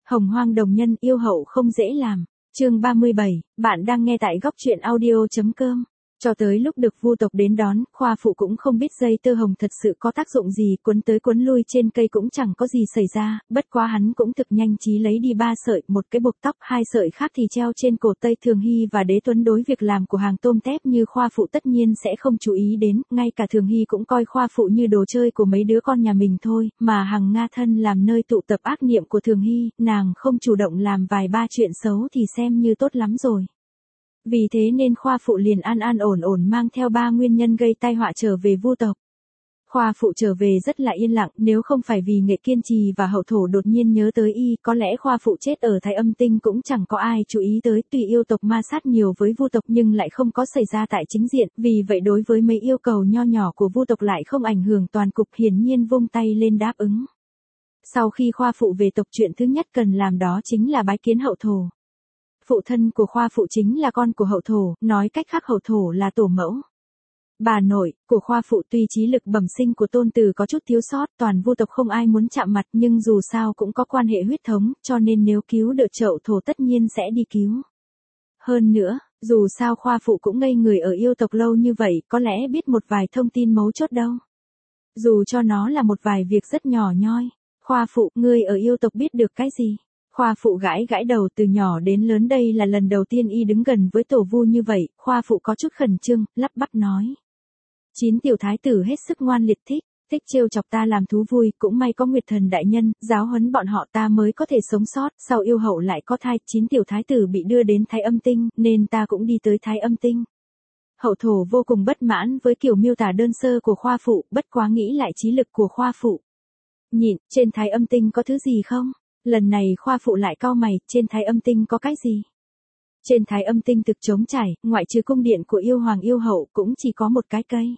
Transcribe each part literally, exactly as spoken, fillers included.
Hồng Hoang đồng nhân yêu hậu không dễ làm. Chương ba mươi bảy, bạn đang nghe tại góc truyện audio.com. Cho tới lúc được Vu tộc đến đón, Khoa phụ cũng không biết dây tơ hồng thật sự có tác dụng gì, cuốn tới cuốn lui trên cây cũng chẳng có gì xảy ra, bất quá hắn cũng thực nhanh trí lấy đi ba sợi, một cái buộc tóc, hai sợi khác thì treo trên cổ Tây Thường Hy và Đế Tuấn. Đối việc làm của hàng tôm tép như Khoa phụ tất nhiên sẽ không chú ý đến, ngay cả Thường Hy cũng coi Khoa phụ như đồ chơi của mấy đứa con nhà mình thôi, mà Hằng Nga thân làm nơi tụ tập ác niệm của Thường Hy, nàng không chủ động làm vài ba chuyện xấu thì xem như tốt lắm rồi. Vì thế nên Khoa phụ liền an an ổn ổn mang theo ba nguyên nhân gây tai họa trở về Vu tộc. Khoa phụ trở về rất là yên lặng, nếu không phải vì Nghệ Kiên Trì và Hậu Thổ đột nhiên nhớ tới y, có lẽ Khoa phụ chết ở Thái Âm Tinh cũng chẳng có ai chú ý tới. Tuy yêu tộc ma sát nhiều với Vu tộc nhưng lại không có xảy ra tại chính diện, vì vậy đối với mấy yêu cầu nho nhỏ của Vu tộc lại không ảnh hưởng toàn cục, hiển nhiên vung tay lên đáp ứng. Sau khi Khoa phụ về tộc, chuyện thứ nhất cần làm đó chính là bái kiến Hậu Thổ. Phụ thân của Khoa phụ chính là con của Hậu Thổ, nói cách khác Hậu Thổ là tổ mẫu. Bà nội của Khoa phụ tuy trí lực bẩm sinh của tôn tử có chút thiếu sót, toàn Vu tộc không ai muốn chạm mặt, nhưng dù sao cũng có quan hệ huyết thống, cho nên nếu cứu được Hậu Thổ tất nhiên sẽ đi cứu. Hơn nữa, dù sao Khoa phụ cũng ngây người ở yêu tộc lâu như vậy, có lẽ biết một vài thông tin mấu chốt đâu. Dù cho nó là một vài việc rất nhỏ nhoi. Khoa phụ, ngươi ở yêu tộc biết được cái gì? Khoa phụ gãi gãi đầu, từ nhỏ đến lớn đây là lần đầu tiên y đứng gần với tổ Vu như vậy. Khoa phụ có chút khẩn trương, lắp bắp nói. Chín tiểu thái tử hết sức ngoan liệt, thích, thích trêu chọc ta làm thú vui, cũng may có Nguyệt Thần đại nhân, giáo huấn bọn họ ta mới có thể sống sót, sau yêu hậu lại có thai, chín tiểu thái tử bị đưa đến Thái Âm Tinh, nên ta cũng đi tới Thái Âm Tinh. Hậu Thổ vô cùng bất mãn với kiểu miêu tả đơn sơ của Khoa phụ, bất quá nghĩ lại trí lực của Khoa phụ. Nhịn, trên Thái Âm Tinh có thứ gì không? Lần này Khoa phụ lại cau mày, trên Thái Âm Tinh có cái gì? Trên Thái Âm Tinh thực trống trải, ngoại trừ cung điện của yêu hoàng yêu hậu cũng chỉ có một cái cây.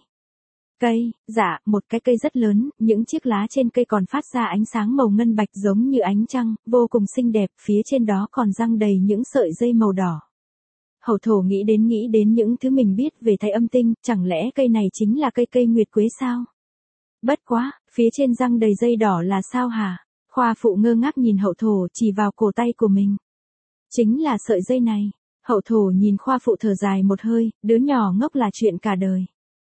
Cây, dạ, một cái cây rất lớn, những chiếc lá trên cây còn phát ra ánh sáng màu ngân bạch giống như ánh trăng, vô cùng xinh đẹp, phía trên đó còn răng đầy những sợi dây màu đỏ. Hậu Thổ nghĩ đến nghĩ đến những thứ mình biết về Thái Âm Tinh, chẳng lẽ cây này chính là cây cây nguyệt quế sao? Bất quá, phía trên răng đầy dây đỏ là sao hả? Khoa phụ ngơ ngác nhìn Hậu Thổ, chỉ vào cổ tay của mình. Chính là sợi dây này. Hậu Thổ nhìn Khoa phụ thở dài một hơi, đứa nhỏ ngốc là chuyện cả đời.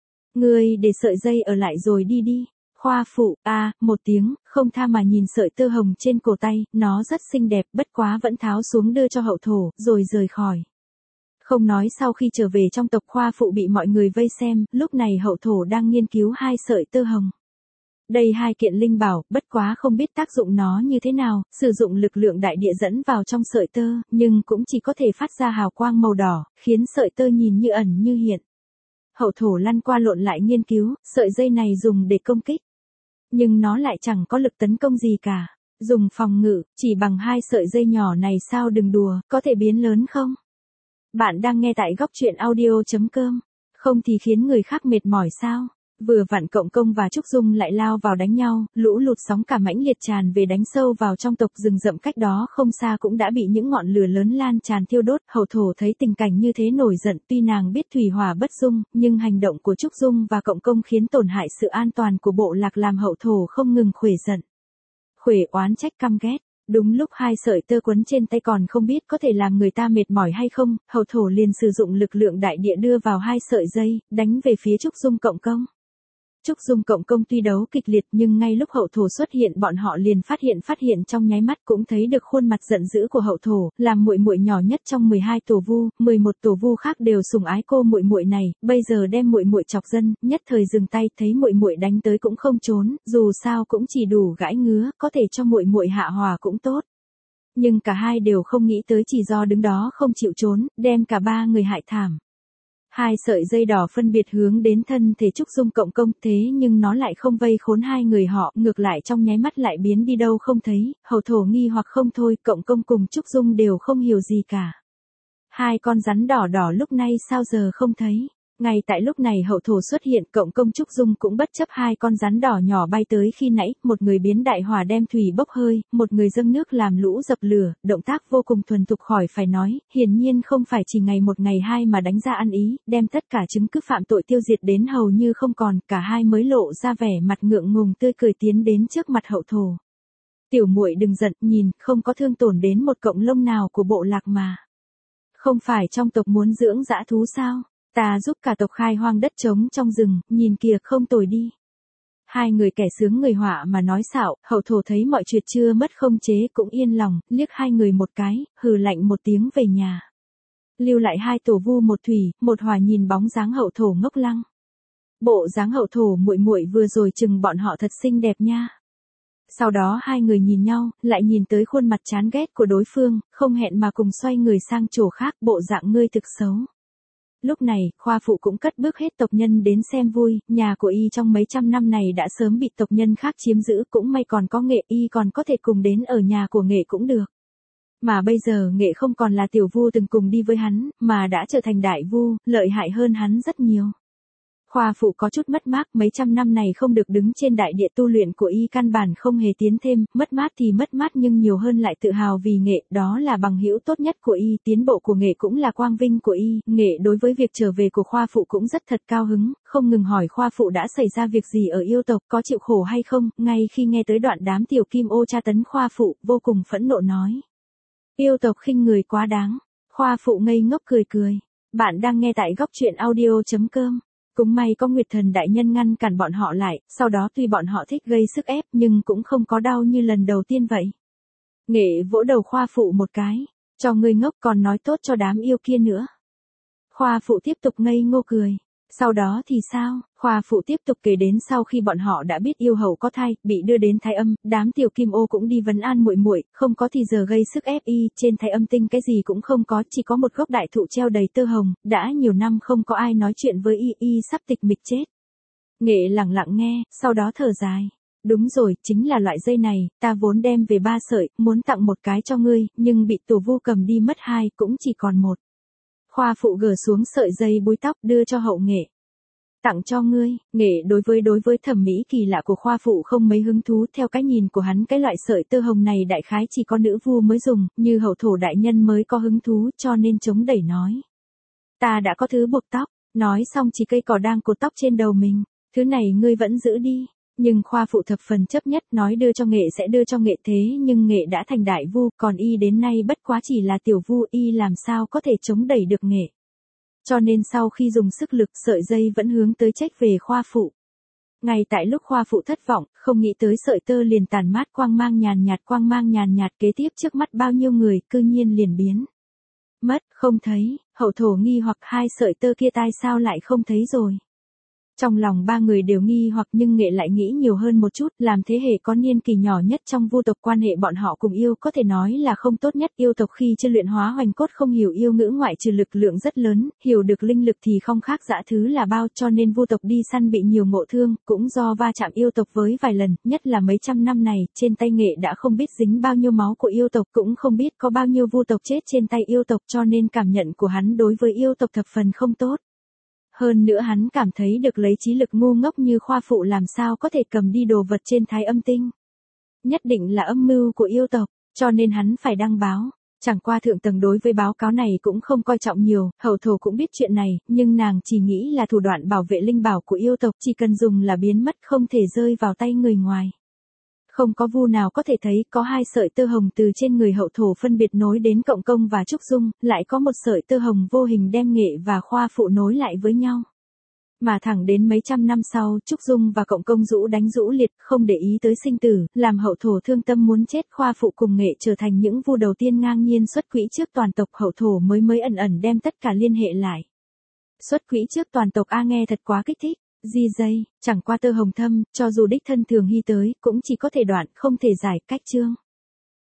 Ngươi để sợi dây ở lại rồi đi đi. Khoa phụ, a, à, một tiếng, không tha mà nhìn sợi tơ hồng trên cổ tay, nó rất xinh đẹp, bất quá vẫn tháo xuống đưa cho Hậu Thổ, rồi rời khỏi. Không nói sau khi trở về trong tộc, Khoa phụ bị mọi người vây xem, lúc này Hậu Thổ đang nghiên cứu hai sợi tơ hồng. Đây hai kiện linh bảo, bất quá không biết tác dụng nó như thế nào, sử dụng lực lượng đại địa dẫn vào trong sợi tơ, nhưng cũng chỉ có thể phát ra hào quang màu đỏ, khiến sợi tơ nhìn như ẩn như hiện. Hậu Thổ lăn qua lộn lại nghiên cứu, sợi dây này dùng để công kích. Nhưng nó lại chẳng có lực tấn công gì cả. Dùng phòng ngự, chỉ bằng hai sợi dây nhỏ này sao, đừng đùa, có thể biến lớn không? Bạn đang nghe tại góc truyện audio.com. Không thì khiến người khác mệt mỏi sao? Vừa vặn Cộng Công và Trúc Dung lại lao vào đánh nhau, lũ lụt sóng cả mãnh liệt tràn về đánh sâu vào trong tộc. Rừng rậm cách đó không xa cũng đã bị những ngọn lửa lớn lan tràn thiêu đốt. Hậu Thổ thấy tình cảnh như thế nổi giận, tuy nàng biết thủy hỏa bất dung, nhưng hành động của Trúc Dung và Cộng Công khiến tổn hại sự an toàn của bộ lạc, làm Hậu Thổ không ngừng khuể giận. Khuể oán trách căm ghét. Đúng lúc hai sợi tơ quấn trên tay còn không biết có thể làm người ta mệt mỏi hay không, Hậu Thổ liền sử dụng lực lượng đại địa đưa vào hai sợi dây, đánh về phía Trúc Dung Cộng Công. Trúc Dung Cộng Công tuy đấu kịch liệt, nhưng ngay lúc Hậu Thổ xuất hiện bọn họ liền phát hiện phát hiện trong nháy mắt, cũng thấy được khuôn mặt giận dữ của Hậu Thổ, làm muội muội nhỏ nhất trong mười hai tổ Vu, mười một tổ Vu khác đều sủng ái cô muội muội này, bây giờ đem muội muội chọc dân, nhất thời dừng tay, thấy muội muội đánh tới cũng không trốn, dù sao cũng chỉ đủ gãi ngứa, có thể cho muội muội hạ hỏa cũng tốt. Nhưng cả hai đều không nghĩ tới chỉ do đứng đó không chịu trốn, đem cả ba người hại thảm. Hai sợi dây đỏ phân biệt hướng đến thân thể Trúc Dung Cộng Công, thế nhưng nó lại không vây khốn hai người họ, ngược lại trong nháy mắt lại biến đi đâu không thấy. Hậu Thổ nghi hoặc không thôi, Cộng Công cùng Trúc Dung đều không hiểu gì cả. Hai con rắn đỏ đỏ lúc này sao giờ không thấy? Ngay tại lúc này Hậu Thổ xuất hiện, Cộng Công Trúc Dung cũng bất chấp hai con rắn đỏ nhỏ bay tới khi nãy, một người biến đại hỏa đem thủy bốc hơi, một người dâng nước làm lũ dập lửa, động tác vô cùng thuần thục khỏi phải nói, hiển nhiên không phải chỉ ngày một ngày hai mà đánh ra ăn ý, đem tất cả chứng cứ phạm tội tiêu diệt đến hầu như không còn, cả hai mới lộ ra vẻ mặt ngượng ngùng tươi cười tiến đến trước mặt Hậu Thổ. Tiểu muội đừng giận, nhìn, không có thương tổn đến một cọng lông nào của bộ lạc mà. Không phải trong tộc muốn dưỡng dã thú sao? Ta giúp cả tộc khai hoang đất trống trong rừng, nhìn kìa không tồi đi. Hai người kẻ sướng người họa mà nói xạo, hậu thổ thấy mọi chuyện chưa mất không chế cũng yên lòng, liếc hai người một cái, hừ lạnh một tiếng về nhà. Lưu lại hai tổ vu một thủy, một hỏa nhìn bóng dáng hậu thổ ngốc lăng. Bộ dáng hậu thổ muội muội vừa rồi chừng bọn họ thật xinh đẹp nha. Sau đó hai người nhìn nhau, lại nhìn tới khuôn mặt chán ghét của đối phương, không hẹn mà cùng xoay người sang chỗ khác, bộ dạng ngươi thực xấu. Lúc này, Khoa Phụ cũng cất bước hết tộc nhân đến xem vui, nhà của y trong mấy trăm năm này đã sớm bị tộc nhân khác chiếm giữ, cũng may còn có Nghệ, y còn có thể cùng đến ở nhà của Nghệ cũng được. Mà bây giờ Nghệ không còn là tiểu vu từng cùng đi với hắn, mà đã trở thành đại vu, lợi hại hơn hắn rất nhiều. Khoa Phụ có chút mất mát, mấy trăm năm này không được đứng trên đại địa tu luyện của y căn bản không hề tiến thêm, mất mát thì mất mát nhưng nhiều hơn lại tự hào vì Nghệ, đó là bằng hữu tốt nhất của y, tiến bộ của Nghệ cũng là quang vinh của y, Nghệ đối với việc trở về của Khoa Phụ cũng rất thật cao hứng, không ngừng hỏi Khoa Phụ đã xảy ra việc gì ở yêu tộc, có chịu khổ hay không, ngay khi nghe tới đoạn đám tiểu kim ô tra tấn Khoa Phụ, vô cùng phẫn nộ nói. Yêu tộc khinh người quá đáng, Khoa Phụ ngây ngốc cười cười, bạn đang nghe tại góc truyện audio.com. Cũng may có Nguyệt Thần đại nhân ngăn cản bọn họ lại, sau đó tuy bọn họ thích gây sức ép nhưng cũng không có đau như lần đầu tiên vậy. Nghệ vỗ đầu Khoa Phụ một cái, cho ngươi ngốc còn nói tốt cho đám yêu kia nữa. Khoa Phụ tiếp tục ngây ngô cười. Sau đó thì sao? Khoa Phụ tiếp tục kể đến sau khi bọn họ đã biết yêu hậu có thai, bị đưa đến Thái Âm, đám tiểu kim ô cũng đi vấn an muội muội, không có thì giờ gây sức ép y, trên Thái Âm tinh cái gì cũng không có, chỉ có một gốc đại thụ treo đầy tơ hồng, đã nhiều năm không có ai nói chuyện với y, y sắp tịch mịch chết. Nghệ lặng lặng nghe, sau đó thở dài. Đúng rồi, chính là loại dây này, ta vốn đem về ba sợi, muốn tặng một cái cho ngươi, nhưng bị tổ vu cầm đi mất hai, cũng chỉ còn một. Khoa Phụ gỡ xuống sợi dây búi tóc đưa cho hậu Nghệ. Tặng cho ngươi, Nghệ đối với đối với thẩm mỹ kỳ lạ của Khoa Phụ không mấy hứng thú, theo cái nhìn của hắn cái loại sợi tơ hồng này đại khái chỉ có nữ vu mới dùng, như hậu thổ đại nhân mới có hứng thú, cho nên chống đẩy nói. Ta đã có thứ buộc tóc, nói xong chỉ cây cỏ đang cột tóc trên đầu mình, thứ này ngươi vẫn giữ đi. Nhưng Khoa Phụ thập phần chấp nhất nói đưa cho Nghệ sẽ đưa cho Nghệ, thế nhưng Nghệ đã thành đại vu, còn y đến nay bất quá chỉ là tiểu vu, y làm sao có thể chống đẩy được Nghệ. Cho nên sau khi dùng sức lực sợi dây vẫn hướng tới trách về Khoa Phụ. Ngay tại lúc Khoa Phụ thất vọng, không nghĩ tới sợi tơ liền tàn mát quang mang nhàn nhạt, quang mang nhàn nhạt kế tiếp trước mắt bao nhiêu người, cư nhiên liền biến mất, không thấy, hậu thổ nghi hoặc hai sợi tơ kia tai sao lại không thấy rồi. Trong lòng ba người đều nghi hoặc nhưng Nghệ lại nghĩ nhiều hơn một chút, làm thế hệ có niên kỳ nhỏ nhất trong vu tộc, quan hệ bọn họ cùng yêu có thể nói là không tốt nhất, yêu tộc khi chưa luyện hóa hoành cốt không hiểu yêu ngữ ngoại trừ lực lượng rất lớn, hiểu được linh lực thì không khác dã thứ là bao, cho nên vu tộc đi săn bị nhiều ngộ thương, cũng do va chạm yêu tộc với vài lần, nhất là mấy trăm năm này, trên tay Nghệ đã không biết dính bao nhiêu máu của yêu tộc, cũng không biết có bao nhiêu vu tộc chết trên tay yêu tộc, cho nên cảm nhận của hắn đối với yêu tộc thập phần không tốt. Hơn nữa hắn cảm thấy được lấy trí lực ngu ngốc như Khoa Phụ làm sao có thể cầm đi đồ vật trên Thái Âm tinh. Nhất định là âm mưu của yêu tộc, cho nên hắn phải đăng báo. Chẳng qua thượng tầng đối với báo cáo này cũng không coi trọng nhiều, hậu thổ cũng biết chuyện này, nhưng nàng chỉ nghĩ là thủ đoạn bảo vệ linh bảo của yêu tộc, chỉ cần dùng là biến mất, không thể rơi vào tay người ngoài. Không có vu nào có thể thấy có hai sợi tơ hồng từ trên người hậu thổ phân biệt nối đến Cộng Công và Trúc Dung, lại có một sợi tơ hồng vô hình đem Nghệ và Khoa Phụ nối lại với nhau. Mà thẳng đến mấy trăm năm sau, Trúc Dung và Cộng Công rũ đánh rũ liệt, không để ý tới sinh tử, làm hậu thổ thương tâm muốn chết, Khoa Phụ cùng Nghệ trở thành những vu đầu tiên ngang nhiên xuất quỹ trước toàn tộc, hậu thổ mới mới ẩn ẩn đem tất cả liên hệ lại. Xuất quỹ trước toàn tộc a nghe thật quá kích thích. Di dây, chẳng qua tơ hồng thâm, cho dù đích thân Thường Hy tới, cũng chỉ có thể đoạn, không thể giải, cách chương.